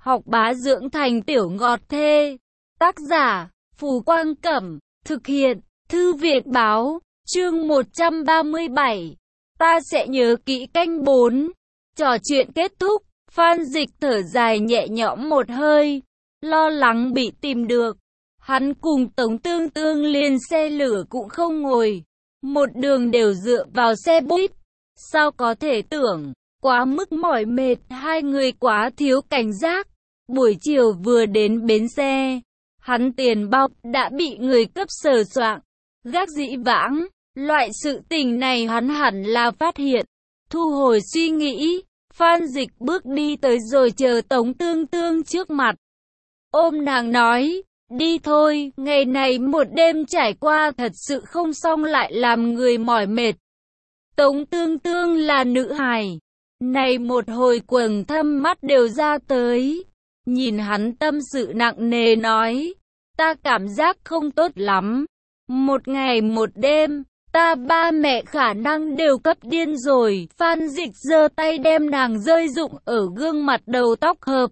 học bá dưỡng thành tiểu ngọt thê. Tác giả, Phù Quang Cẩm, thực hiện, Thư viện Báo, chương 137. Ta sẽ nhớ kỹ canh 4. Trò chuyện kết thúc, Phan Dịch thở dài nhẹ nhõm một hơi, lo lắng bị tìm được. Hắn cùng Tống Tương Tương liền xe lửa cũng không ngồi, một đường đều dựa vào xe buýt. Sao có thể tưởng, quá mức mỏi mệt, hai người quá thiếu cảnh giác. Buổi chiều vừa đến bến xe, hắn tiền bao đã bị người cướp sờ soạng. Gác dĩ vãng, loại sự tình này hắn hẳn là phát hiện. Thu hồi suy nghĩ, Phan Dịch bước đi tới rồi chờ Tống Tương Tương trước mặt. Ôm nàng nói, đi thôi, ngày này một đêm trải qua thật sự không xong lại làm người mỏi mệt. Tống Tương Tương là nữ hài, này một hồi quầng thâm mắt đều ra tới. Nhìn hắn tâm sự nặng nề nói, ta cảm giác không tốt lắm. Một ngày một đêm, ta ba mẹ khả năng đều cấp điên rồi. Phan Dịch giơ tay đem nàng rơi rụng ở gương mặt đầu tóc hợp.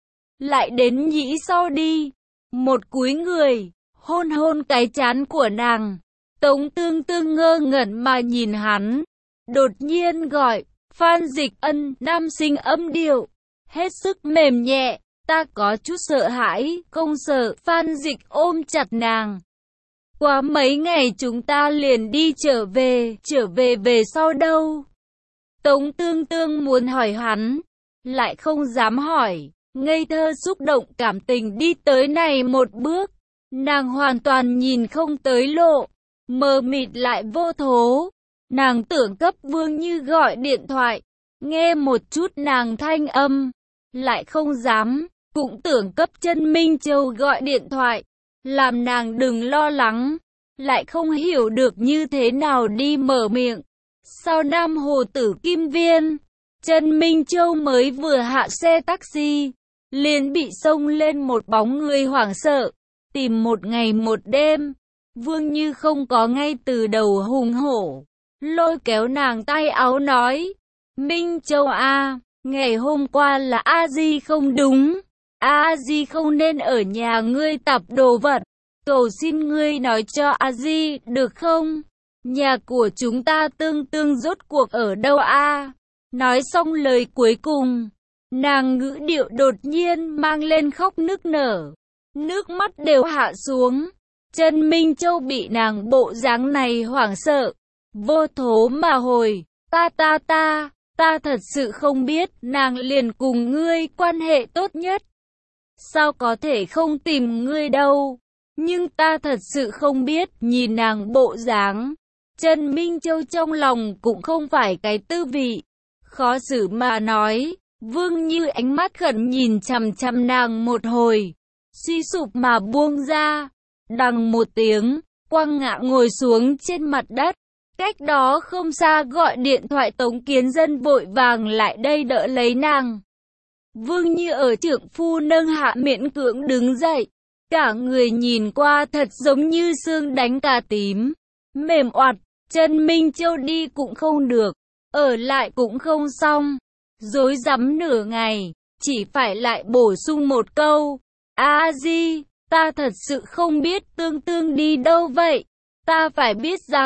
Lại đến nhĩ sau đi. Một cúi người, hôn hôn cái trán của nàng. Tống Tương Tương ngơ ngẩn mà nhìn hắn. Đột nhiên gọi, Phan Dịch ân, nam sinh âm điệu. Hết sức mềm nhẹ, ta có chút sợ hãi, không sợ. Phan Dịch ôm chặt nàng. Qua mấy ngày chúng ta liền đi trở về về sau đâu? Tống Tương Tương muốn hỏi hắn, lại không dám hỏi, ngây thơ xúc động cảm tình đi tới này một bước. Nàng hoàn toàn nhìn không tới lộ, mờ mịt lại vô thố. Nàng tưởng cấp Vương Như gọi điện thoại, nghe một chút nàng thanh âm, lại không dám, cũng tưởng cấp Chân Minh Châu gọi điện thoại. Làm nàng đừng lo lắng, lại không hiểu được như thế nào đi mở miệng. Sau Nam Hồ Tử Kim Viên, Chân Minh Châu mới vừa hạ xe taxi, liền bị xông lên một bóng người hoảng sợ. Tìm một ngày một đêm, Vương Như không có ngay từ đầu hùng hổ, lôi kéo nàng tay áo nói, Minh Châu a, ngày hôm qua là A Di không đúng, A Di không nên ở nhà ngươi tập đồ vật. Cầu xin ngươi nói cho A Di, được không? Nhà của chúng ta Tương Tương rốt cuộc ở đâu a? Nói xong lời cuối cùng, nàng ngữ điệu đột nhiên mang lên khóc nức nở. Nước mắt đều hạ xuống. Chân Minh Châu bị nàng bộ dáng này hoảng sợ, vô thố mà hồi, ta thật sự không biết, nàng liền cùng ngươi quan hệ tốt nhất. Sao có thể không tìm ngươi đâu? Nhưng ta thật sự không biết. Nhìn nàng bộ dáng, Chân Minh Châu trong lòng cũng không phải cái tư vị. Khó xử mà nói, Vương Như ánh mắt khẩn nhìn chằm chằm nàng một hồi, suy sụp mà buông ra. Đằng một tiếng, quăng ngã ngồi xuống trên mặt đất. Cách đó không xa gọi điện thoại Tống Kiến Dân vội vàng lại đây đỡ lấy nàng. Vương Như ở trượng phu nâng hạ miễn cưỡng đứng dậy. Cả người nhìn qua thật giống như xương đánh cà tím, mềm oặt. Chân Minh Châu đi cũng không được, ở lại cũng không xong. Rối rắm nửa ngày, chỉ phải lại bổ sung một câu, A Di, ta thật sự không biết Tương Tương đi đâu vậy. Ta phải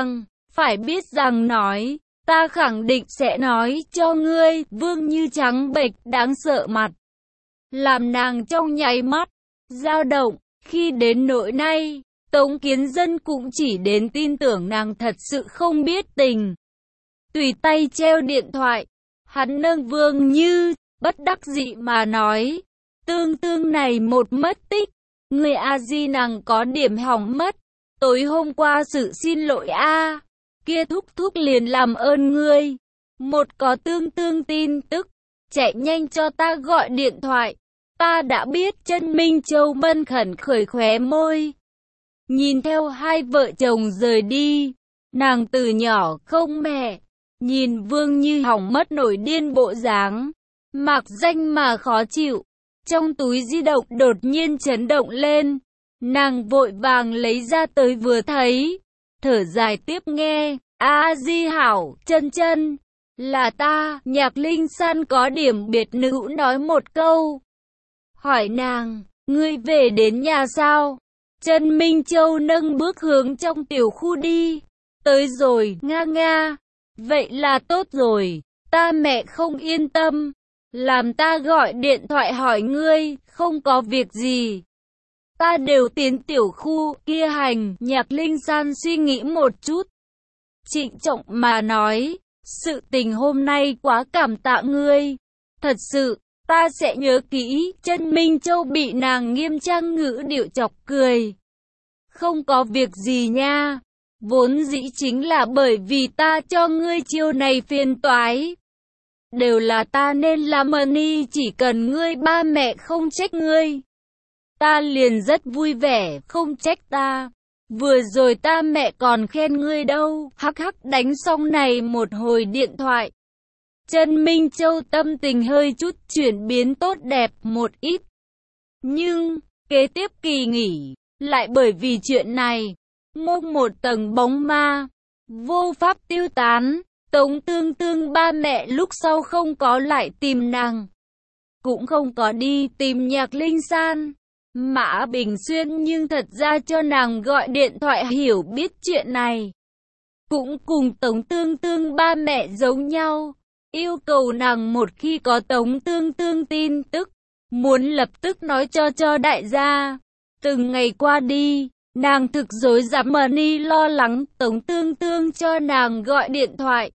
biết rằng nói, ta khẳng định sẽ nói cho ngươi. Vương Như trắng bệch đáng sợ mặt, làm nàng trong nháy mắt dao động. Khi đến nỗi nay, Tống Kiến Dân cũng chỉ đến tin tưởng nàng thật sự không biết tình. Tùy tay treo điện thoại, hắn nâng Vương Như, bất đắc dĩ mà nói, Tương Tương này một mất tích, người A Di nàng có điểm hỏng mất. Tối hôm qua sự xin lỗi a, kia thúc thúc liền làm ơn ngươi. Một có Tương Tương tin tức, chạy nhanh cho ta gọi điện thoại. Ta đã biết. Chân Minh Châu mân khẩn khởi khóe môi. Nhìn theo hai vợ chồng rời đi, nàng từ nhỏ không mẹ, nhìn Vương Như hỏng mất nổi điên bộ dáng, mạc danh mà khó chịu. Trong túi di động đột nhiên chấn động lên, nàng vội vàng lấy ra tới vừa thấy, thở dài tiếp nghe, A Di hảo, chân chân, là ta. Nhạc Linh San có điểm biệt nữ nói một câu. hỏi nàng, ngươi về đến nhà sao? Trần Minh Châu nâng bước hướng trong tiểu khu đi. Tới rồi, nga nga. Vậy là tốt rồi, ta mẹ không yên tâm. Làm ta gọi điện thoại hỏi ngươi, không có việc gì. Ta đều tiến tiểu khu kia hành. Nhạc Linh San suy nghĩ một chút. Trịnh trọng mà nói, sự tình hôm nay quá cảm tạ ngươi. Thật sự, ta sẽ nhớ kỹ. Trần Minh Châu bị nàng nghiêm trang ngữ điệu chọc cười. Không có việc gì nha. Vốn dĩ chính là bởi vì ta cho ngươi chiêu này phiền toái. Đều là ta nên làm Money, chỉ cần ngươi ba mẹ không trách ngươi. Ta liền rất vui vẻ, không trách ta. Vừa rồi ta mẹ còn khen ngươi đâu. Hắc hắc, đánh xong này một hồi điện thoại. Trần Minh Châu tâm tình hơi chút chuyển biến tốt đẹp một ít. Nhưng, kế tiếp kỳ nghỉ, lại bởi vì chuyện này, mông một tầng bóng ma, vô pháp tiêu tán. Tống Tương Tương ba mẹ lúc sau không có lại tìm nàng, cũng không có đi tìm Nhạc Linh San. Mã Bình Xuyên nhưng thật ra cho nàng gọi điện thoại hiểu biết chuyện này. Cũng cùng Tống Tương Tương ba mẹ giống nhau, yêu cầu nàng một khi có Tống Tương Tương tin tức, muốn lập tức nói cho đại gia. Từng ngày qua đi, nàng thực dối dám Money lo lắng Tống Tương Tương cho nàng gọi điện thoại.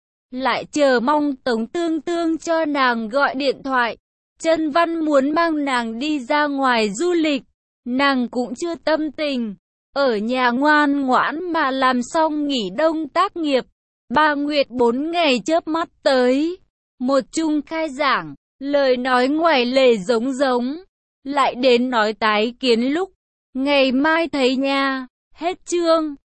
Lại chờ mong Tống Tương Tương cho nàng gọi điện thoại. Trần Văn muốn mang nàng đi ra ngoài du lịch, nàng cũng chưa tâm tình. Ở nhà ngoan ngoãn mà làm xong nghỉ đông tác nghiệp. Bà Nguyệt 4 ngày chớp mắt tới. Một chung khai giảng, lời nói ngoài lề giống. Lại đến nói tái kiến lúc. Ngày mai thấy nha. Hết chương.